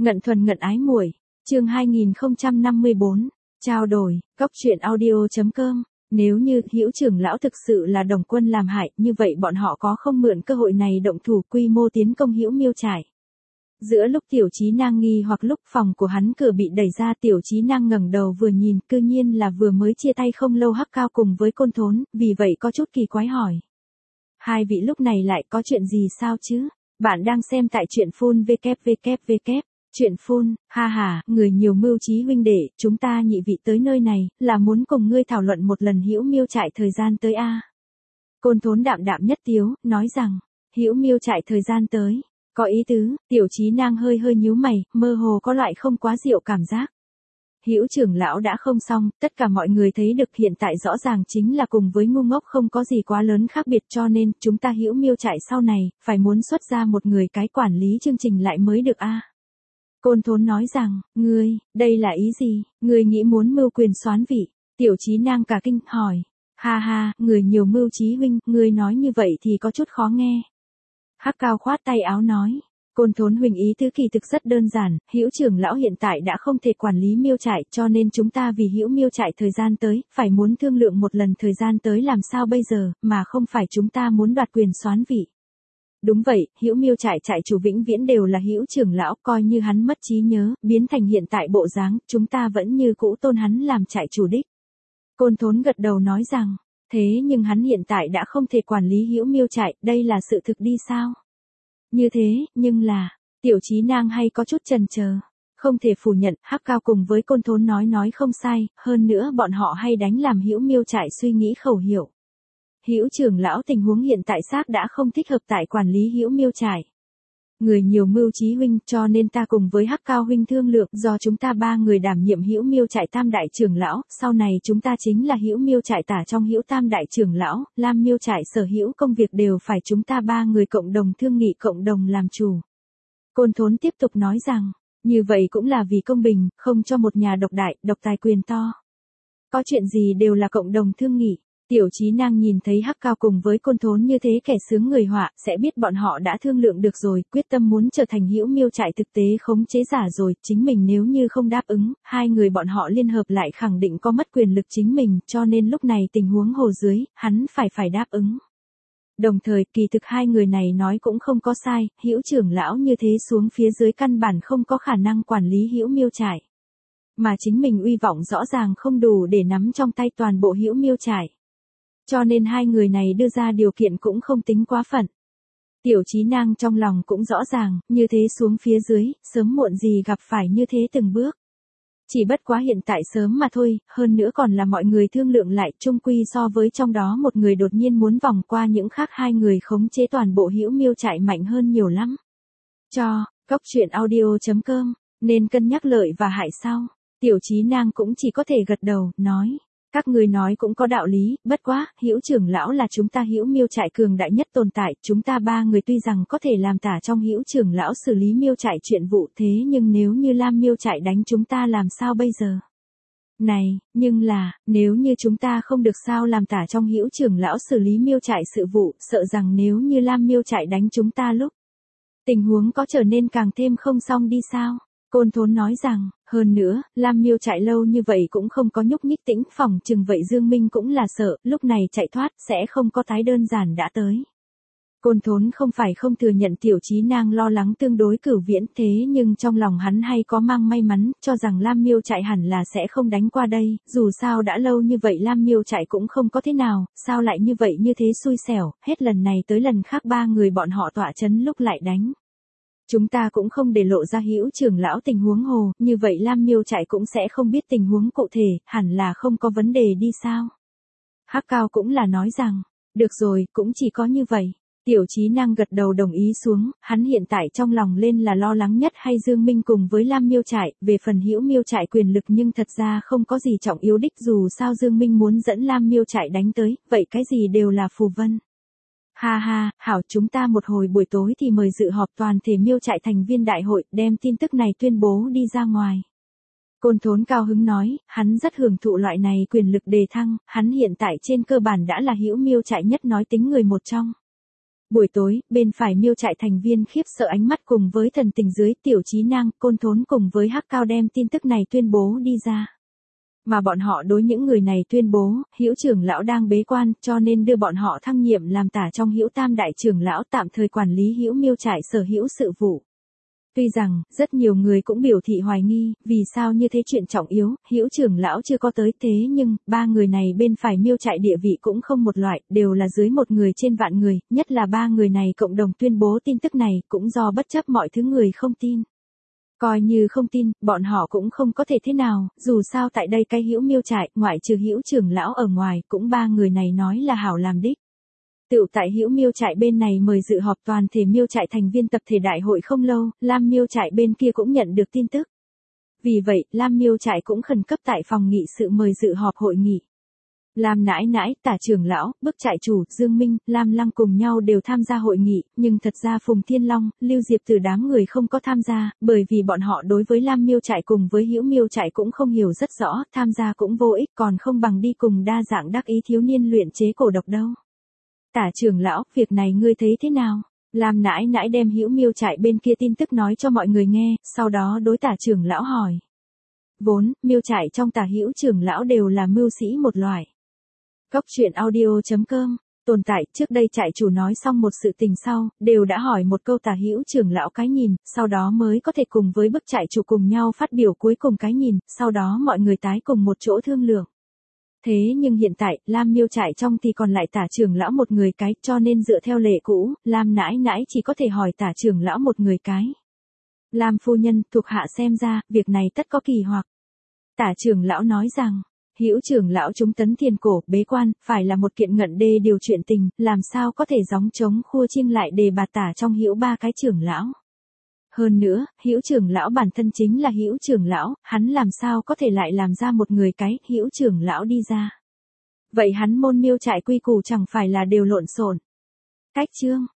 Ngận thuần ngận ái muội, chương 2054, trao đổi, cóc truyện audio.com. Nếu như Hữu trưởng lão thực sự là đồng quân làm hại, như vậy bọn họ có không mượn cơ hội này động thủ quy mô tiến công Hữu Miêu Trại. Giữa lúc Tiểu Chí Nang nghi hoặc lúc phòng của hắn cửa bị đẩy ra, Tiểu Chí Nang ngẩng đầu vừa nhìn, cư nhiên là vừa mới chia tay không lâu Hắc Cao cùng với Côn Thốn, vì vậy có chút kỳ quái hỏi. Hai vị lúc này lại có chuyện gì sao chứ? Bạn đang xem tại truyện phun www. Chuyện phun, ha ha, người nhiều mưu trí huynh đệ, chúng ta nhị vị tới nơi này, là muốn cùng ngươi thảo luận một lần Hữu Miêu Trại thời gian tới a. Côn Thốn đạm đạm nhất tiếu, nói rằng, Hữu Miêu Trại thời gian tới, có ý tứ. Tiểu Chí Nang hơi hơi nhíu mày, mơ hồ có loại không quá diệu cảm giác. Hữu trưởng lão đã không xong, tất cả mọi người thấy được hiện tại rõ ràng chính là cùng với ngu ngốc không có gì quá lớn khác biệt, cho nên chúng ta Hữu Miêu Trại sau này phải muốn xuất ra một người cái quản lý chương trình lại mới được a. Côn Thốn nói rằng, ngươi, đây là ý gì, ngươi nghĩ muốn mưu quyền soán vị? Tiểu Chí Nang cả kinh, hỏi, ha ha, người nhiều mưu trí huynh, ngươi nói như vậy thì có chút khó nghe. Hắc Cao khoát tay áo nói, Côn Thốn huynh ý tứ kỳ thực rất đơn giản, Hữu trưởng lão hiện tại đã không thể quản lý Miêu Trại, cho nên chúng ta vì Hữu Miêu Trại thời gian tới, phải muốn thương lượng một lần thời gian tới làm sao bây giờ, mà không phải chúng ta muốn đoạt quyền soán vị. Đúng vậy, Hữu Miêu Trại trại chủ vĩnh viễn đều là Hữu trưởng lão, coi như hắn mất trí nhớ, biến thành hiện tại bộ dáng, chúng ta vẫn như cũ tôn hắn làm trại chủ đích. Côn Thốn gật đầu nói rằng, thế nhưng hắn hiện tại đã không thể quản lý Hữu Miêu Trại, đây là sự thực đi sao? Như thế, nhưng là, Tiểu Chí Nang hay có chút chần chờ. Không thể phủ nhận, Hắc Cao cùng với Côn Thốn nói không sai, hơn nữa bọn họ hay đánh làm Hữu Miêu Trại suy nghĩ khẩu hiệu. Hữu trưởng lão tình huống hiện tại xác đã không thích hợp tại quản lý Hữu Miêu Trại. Người nhiều mưu trí huynh, cho nên ta cùng với Hắc Cao huynh thương lượng, do chúng ta ba người đảm nhiệm Hữu Miêu Trại tam đại trưởng lão, sau này chúng ta chính là Hữu Miêu Trại tả trong Hữu tam đại trưởng lão, Lam Miêu Trại sở hữu công việc đều phải chúng ta ba người cộng đồng thương nghị, cộng đồng làm chủ. Côn Thốn tiếp tục nói rằng, như vậy cũng là vì công bình, không cho một nhà độc đại, độc tài quyền to. Có chuyện gì đều là cộng đồng thương nghị. Tiểu Chí Nang nhìn thấy Hắc Cao cùng với Côn Thốn như thế kẻ sướng người họa, sẽ biết bọn họ đã thương lượng được rồi, quyết tâm muốn trở thành Hữu Miêu Trại thực tế khống chế giả rồi, chính mình nếu như không đáp ứng, hai người bọn họ liên hợp lại khẳng định có mất quyền lực chính mình, cho nên lúc này tình huống hồ dưới, hắn phải đáp ứng. Đồng thời, kỳ thực hai người này nói cũng không có sai, Hữu trưởng lão như thế xuống phía dưới căn bản không có khả năng quản lý Hữu Miêu Trại. Mà chính mình uy vọng rõ ràng không đủ để nắm trong tay toàn bộ Hữu Miêu Trại. Cho nên hai người này đưa ra điều kiện cũng không tính quá phận. Tiểu Chí Nang trong lòng cũng rõ ràng, như thế xuống phía dưới, sớm muộn gì gặp phải như thế từng bước. Chỉ bất quá hiện tại sớm mà thôi, hơn nữa còn là mọi người thương lượng lại, chung quy so với trong đó một người đột nhiên muốn vòng qua những khác hai người khống chế toàn bộ Hữu Miêu Trại mạnh hơn nhiều lắm. Cóc truyện audio.com, nên cân nhắc lợi và hại sau. Tiểu Chí Nang cũng chỉ có thể gật đầu, nói. Các ngươi nói cũng có đạo lý, bất quá, Hữu trưởng lão là chúng ta Hữu Miêu Trại cường đại nhất tồn tại, chúng ta ba người tuy rằng có thể làm tả trong Hữu trưởng lão xử lý Miêu Trại chuyện vụ, thế nhưng nếu như Lam Miêu Trại đánh chúng ta làm sao bây giờ? Này, nhưng là, nếu như chúng ta không được sao làm tả trong Hữu trưởng lão xử lý Miêu Trại sự vụ, sợ rằng nếu như Lam Miêu Trại đánh chúng ta lúc tình huống có trở nên càng thêm không xong đi sao? Côn Thốn nói rằng, hơn nữa, Lam Miêu Trại lâu như vậy cũng không có nhúc nhích tĩnh, phòng chừng vậy Dương Minh cũng là sợ, lúc này chạy thoát sẽ không có tái đơn giản đã tới. Côn Thốn không phải không thừa nhận Tiểu Chí Nang lo lắng tương đối cửu viễn, thế nhưng trong lòng hắn hay có mang may mắn, cho rằng Lam Miêu Trại hẳn là sẽ không đánh qua đây, dù sao đã lâu như vậy Lam Miêu Trại cũng không có thế nào, sao lại như vậy như thế xui xẻo, hết lần này tới lần khác ba người bọn họ tọa chấn lúc lại đánh. Chúng ta cũng không để lộ ra Hữu trưởng lão tình huống hồ, như vậy Lam Miêu Trại cũng sẽ không biết tình huống cụ thể, hẳn là không có vấn đề đi sao. Hắc Cao cũng là nói rằng, được rồi, cũng chỉ có như vậy. Tiểu Chí Nang gật đầu đồng ý xuống, hắn hiện tại trong lòng lên là lo lắng nhất hay Dương Minh cùng với Lam Miêu Trại, về phần Hữu Miêu Trại quyền lực nhưng thật ra không có gì trọng yếu đích, dù sao Dương Minh muốn dẫn Lam Miêu Trại đánh tới, vậy cái gì đều là phù vân. Ha ha, hảo, chúng ta một hồi buổi tối thì mời dự họp toàn thể Miêu Trại thành viên đại hội, đem tin tức này tuyên bố đi ra ngoài. Côn Thốn cao hứng nói, hắn rất hưởng thụ loại này quyền lực đề thăng, hắn hiện tại trên cơ bản đã là Hữu Miêu Trại nhất nói tính người một trong. Buổi tối, bên phải miêu trại thành viên khiếp sợ ánh mắt cùng với thần tình dưới Tiểu Chí Nang, Côn Thốn cùng với Hắc Cao đem tin tức này tuyên bố đi ra. Mà bọn họ đối những người này tuyên bố, Hữu trưởng lão đang bế quan, cho nên đưa bọn họ thăng nhiệm làm tả trong Hữu Tam đại trưởng lão tạm thời quản lý Hữu miêu trại sở hữu sự vụ. Tuy rằng, rất nhiều người cũng biểu thị hoài nghi, vì sao như thế chuyện trọng yếu, Hữu trưởng lão chưa có tới thế nhưng, ba người này bên phải miêu trại địa vị cũng không một loại, đều là dưới một người trên vạn người, nhất là ba người này cộng đồng tuyên bố tin tức này, cũng do bất chấp mọi thứ người không tin. Coi như không tin, bọn họ cũng không có thể thế nào, dù sao tại đây cái Hữu miêu trại, ngoại trừ Hữu trưởng lão ở ngoài, cũng ba người này nói là hảo làm đích. Tựu tại Hữu miêu trại bên này mời dự họp toàn thể miêu trại thành viên tập thể đại hội không lâu, Lam miêu trại bên kia cũng nhận được tin tức. Vì vậy, Lam miêu trại cũng khẩn cấp tại phòng nghị sự mời dự họp hội nghị. Lam nãi nãi, tả trưởng lão, bức trại chủ, Dương Minh, Lam Lăng cùng nhau đều tham gia hội nghị, nhưng thật ra Phùng Thiên Long, Lưu Diệp từ đám người không có tham gia, bởi vì bọn họ đối với Lam miêu trại cùng với Hữu miêu trại cũng không hiểu rất rõ, tham gia cũng vô ích, còn không bằng đi cùng đa dạng đắc ý thiếu niên luyện chế cổ độc đâu. Tả trưởng lão, việc này ngươi thấy thế nào? Lam nãi nãi đem Hữu miêu trại bên kia tin tức nói cho mọi người nghe, sau đó đối tả trưởng lão hỏi. Vốn, miêu trại trong tả Hữu trưởng lão đều là mưu sĩ một loại. Góc truyện audio.com, tồn tại, trước đây trại chủ nói xong một sự tình sau, đều đã hỏi một câu tả Hữu trưởng lão cái nhìn, sau đó mới có thể cùng với bức trại chủ cùng nhau phát biểu cuối cùng cái nhìn, sau đó mọi người tái cùng một chỗ thương lượng. Thế nhưng hiện tại, Lam miêu trại trong thì còn lại tả trưởng lão một người cái, cho nên dựa theo lệ cũ, Lam nãi nãi chỉ có thể hỏi tả trưởng lão một người cái. Lam phu nhân, thuộc hạ xem ra, việc này tất có kỳ hoặc. Tả trưởng lão nói rằng, Hữu trưởng lão chúng tấn thiền cổ, bế quan, phải là một kiện ngận đê điều chuyện tình, làm sao có thể gióng trống khua chiêng lại đề bạt tả trong Hữu ba cái trưởng lão. Hơn nữa, Hữu trưởng lão bản thân chính là Hữu trưởng lão, hắn làm sao có thể lại làm ra một người cái Hữu trưởng lão đi ra. Vậy hắn môn miêu trại quy củ chẳng phải là đều lộn xộn. Cách chương